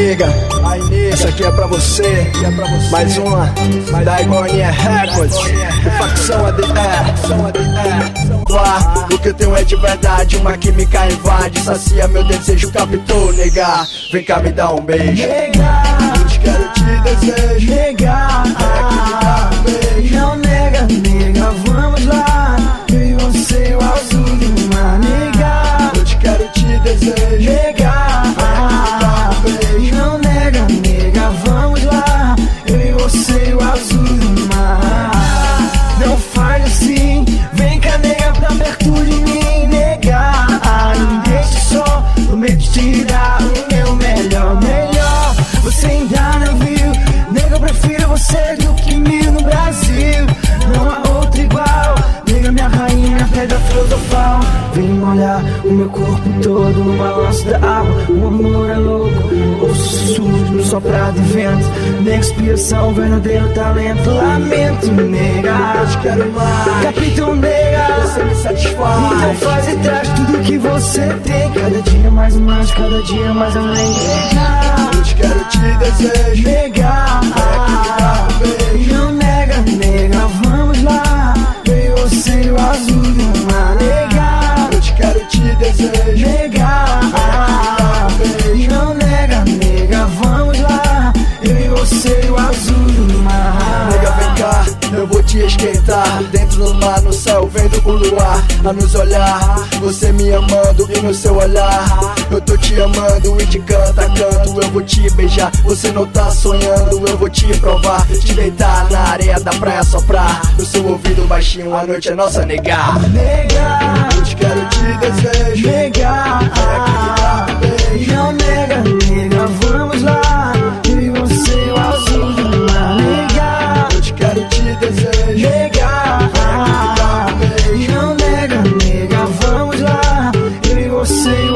nega, essa aqui é pra você. Mais uma da Igorninha Records, facção ADR. O que eu tenho é de verdade, uma química invade, sacia meu desejo, captou, nega. Vem cá me dar um beijo, nega. Eu te quero, te desejo, nega. Não nega, nega, vamos lá. Eu e você, o azul do mar, nega. Eu te quero, te desejo, nega. Não nega, nega, vamos lá. Eu e você, o azul do mar. Não faz assim, vem cá, nega, pra perto de mim, nega. Não deixe só, prometo te dar o meu melhor. Você ainda não viu, nega, eu prefiro você do que mil no Brasil. Não há outro igual, nega, minha rainha, minha pedra filosofal. Vem molhar o meu corpo todo no balanço da água. O amor é louco, ouço sussurros no soprado e vento. Nega, inspiração, verdadeiro talento. Lamento, nega, eu te quero mais. Capitão, nega, você me satisfaz. Então faz e traz tudo que você tem. Cada dia mais humanos, cada dia mais além. Eu te quero, te desejo, nega. Não nega, nega, vamos lá. Eu e você, o azul do mar, nega. Eu te quero, te desejo, nega. Não nega, nega, vamos lá. Eu e você, o azul do mar. Nega, vem cá, eu vou te esquentar. Dentro do mar, no céu, vendo o luar a nos olhar, você me amando e no seu olhar eu tô te amando e de canto a canto eu vou te beijar. Você não tá sonhando, eu vou te provar. Te deitar na areia da praia, soprar no seu ouvido baixinho, a noite é nossa, nega. Nega, eu te quero, te desejo, nega. Não nega, nega, vamos lá. Eu e você, o azul do mar, nega. Eu te quero, te desejo, nega. Não nega, nega, vamos lá. Eu e você,